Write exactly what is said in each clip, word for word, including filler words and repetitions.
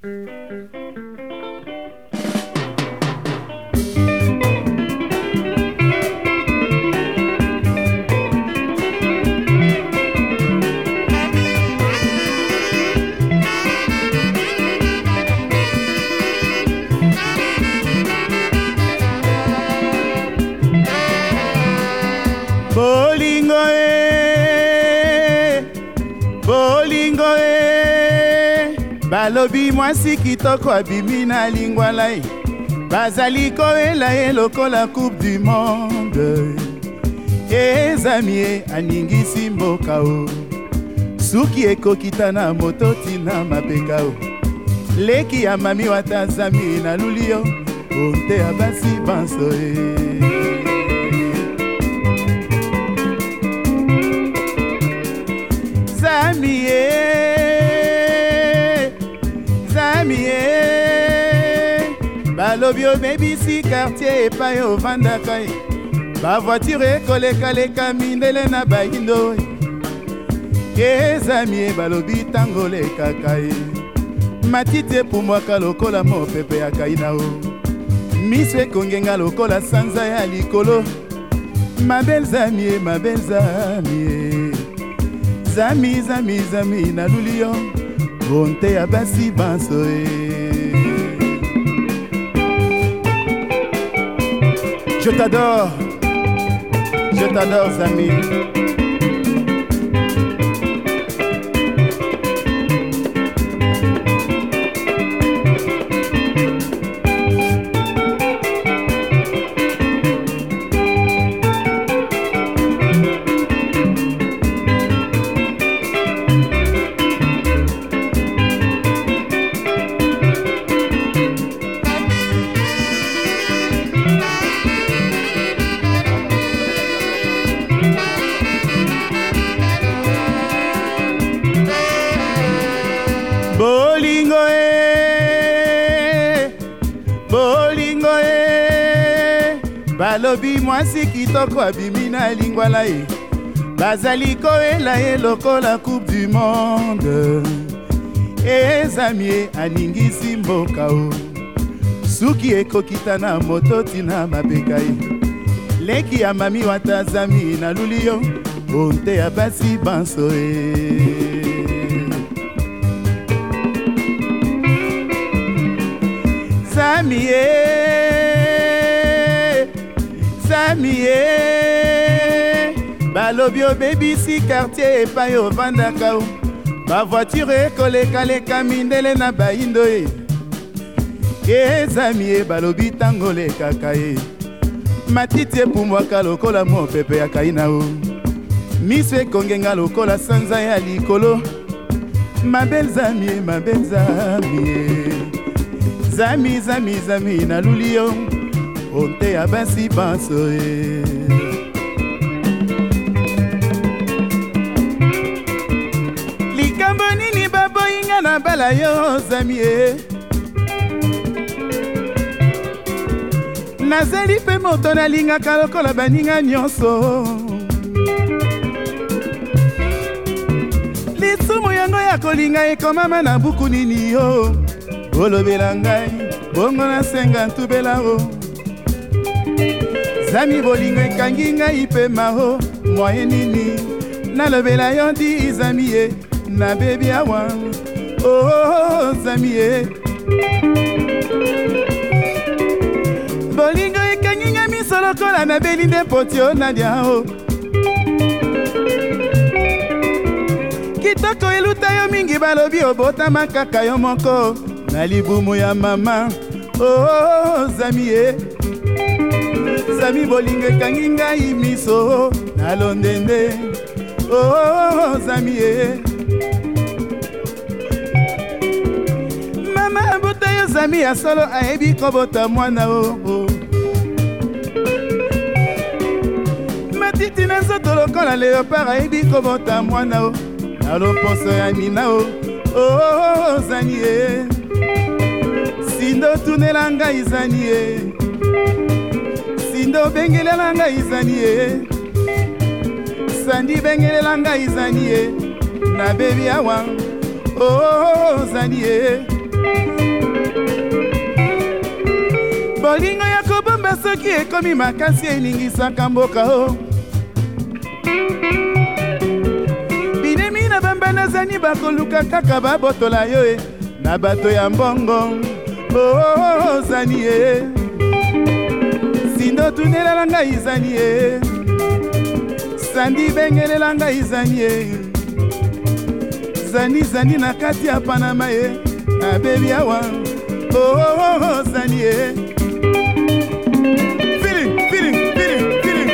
Bolingo e, bolingo e, balobi mwasi kitoko abimi na lingwala e, bazali koela e lokola coupe du monde. Ezami e aningisi mboka o, suki ekokita na moto tina mapeka o, leki ya mami watazami na lulio, onte abasi banso e. Zami e, zami e, balobi obebisi quartier epai ovandaka e, ba voiture ekoleka leka mindele na bayindo e, zami e balobi tango lekaka e, matite pumwaka lokola mopepe ya kaina o, miso ekongenga lokola sanza ya likolo, ma belle zami e, ma belle zami e. Zami, zami, zami, na lulio, bonte ya basi banso e. Je t'adore, je t'adore, zami. Bolingo e, bolingo e, balobi mwasi kitoko abimi na lingwala e, bazali koela e lokola coupe du monde. Ezami e aningisi mboka o, suki ekokita na moto tina mapeka e, leki ya mami watazami na lulio, onte ya basi banso e. Zami e, zami e, balobi obebisi quartier epai ovandaka o, ba voiture ekoleka leka mindele na bayindo e, e zami e balobi tango lekaka e, matiti epumwaka lokola mopepe ya kaina o, miso ekongenga lokola sanza ya likolo, ma belle zami e, ma belle zami e. Zami, zami, zami, na lulio, onte ya basi banso e. Likambo nini baboyinga na bala yo, zami e. Nazali pe moto na lingaka lokola baninga nyonso. Lisumu yango ya kolinga ekomama na buku nini yo. Olobela ngai, bongo na senga ntubela o. Zami bolingo ekangi ngai pe maho, moye nini. Nalobela yo di zami e, na bebi awa. Oh, oh, zami e. Bolingo ekangi ngai miso lokola na belinde poti o nadia o. Kitoko eluta yo mingi balobi obota makaka yo moko. Na libumu ya mama, oh zami e. Zami bolingo ekangi ngai miso na londende, oh zami e. Mama abota yo zami ya solo aebi kobota mwana o oh. Matiti na nzoto lokola leopard aebi kobota mwana o, na loposo ya nina o, oh zami e. Sindo tunela ngai zani e, sindo bengelela ngai zani e, sandi bengelela ngai zani e, na bebi awa, oh zani e. bolingo ya kobomba soki ekomi makasi eningisaka mboka o. Binemi na bambana zani bakoluka kaka babotola yo e na bato ya mbongo o zani e. Sindo tunelela ngai zani e, Sandi bengelela ngai zani e. Zani zani na kati ya Panama e abebi awa oh zani e. Feeling, feeling, feeling, feeling.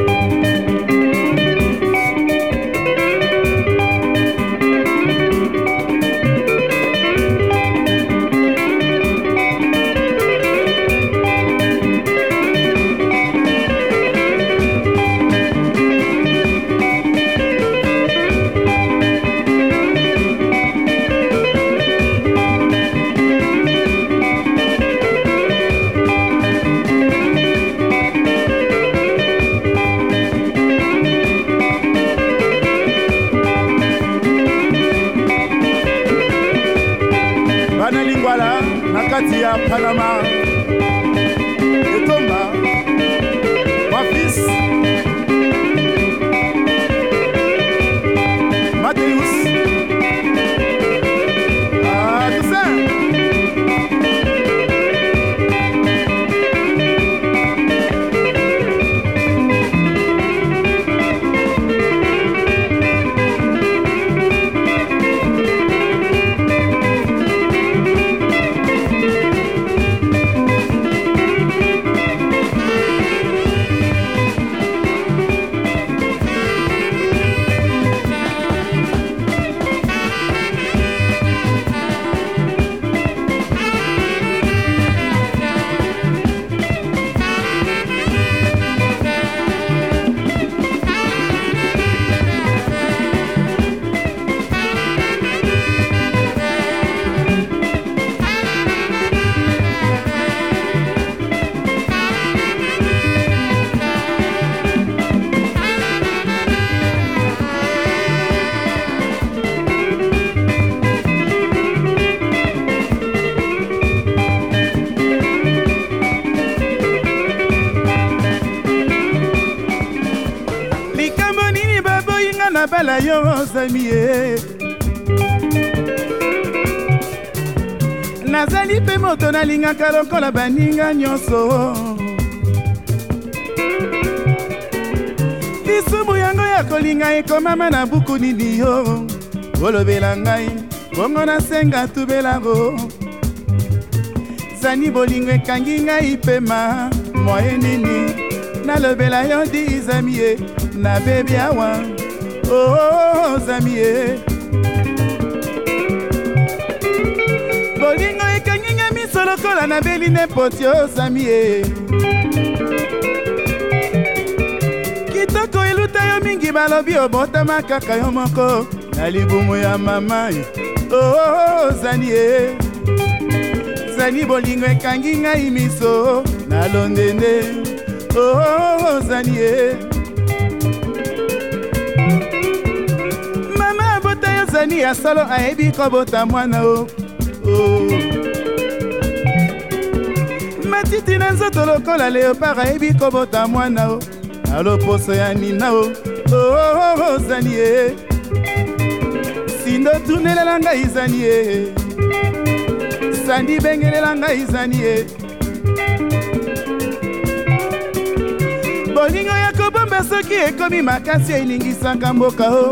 Lingwala nakati ya Panama Etomba Wafis Mateus Ah, tout ça na bala yo zamie nazali pe moto nalingaka lokola baninga nyonso lisumu yango ya kolinga ekomama na buku nini yo olobela ngai bongo nasenga tubelango zani bolingo ekangi ngai pema moye nini nalobela yo di zamie na bebi awa oh zamie bolingo ekanginga miso lokola na beli nepoti o zamie kitoko eluta yo mingi balobi obotama kaka yo moko na libumu ya mama oh zanie zani bolingo ekangi ngai miso na londende oh zanie zani ya solo ayebi kobota mwana o oh. Matiti na nzoto lokola leopard ayebi kobota mwana o aloposo ya nina o oh, zani e sindo tunelela ngai zani e sandi bengelela ngai zani e bolingo ya kobomba soki ekomi makasi eningisaka mboka o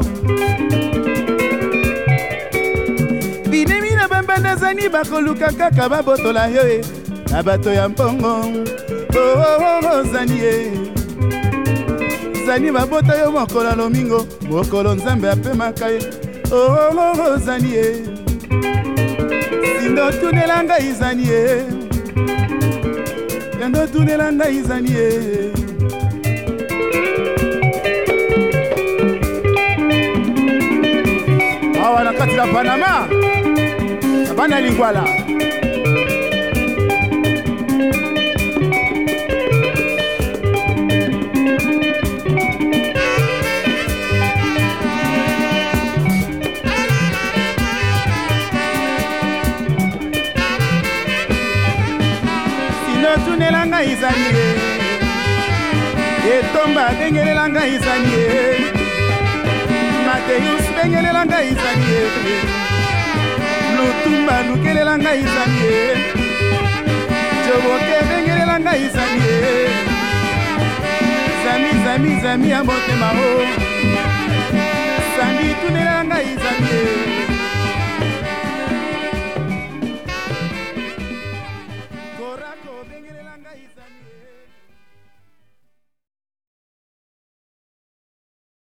binemi na bambanda zani bakoluka kaka babotola yo e na bato ya mbongo oh zani e zani babota yo mokolo lomingo mokolo nzambe apemaka ye oh zani e sindo tunela ngai zani e yando tunela ngai zani e awa na kati la Panama Bana Lingwala tunela ngai izani ye etomba bengelela ngai izani ye Mateus bengelela ngai izani ye Lutumba lukelela ngai izani ye Joboke bengelela ngai izani ye Zami zami zami ya motema o Sandi tunela ngai izani ye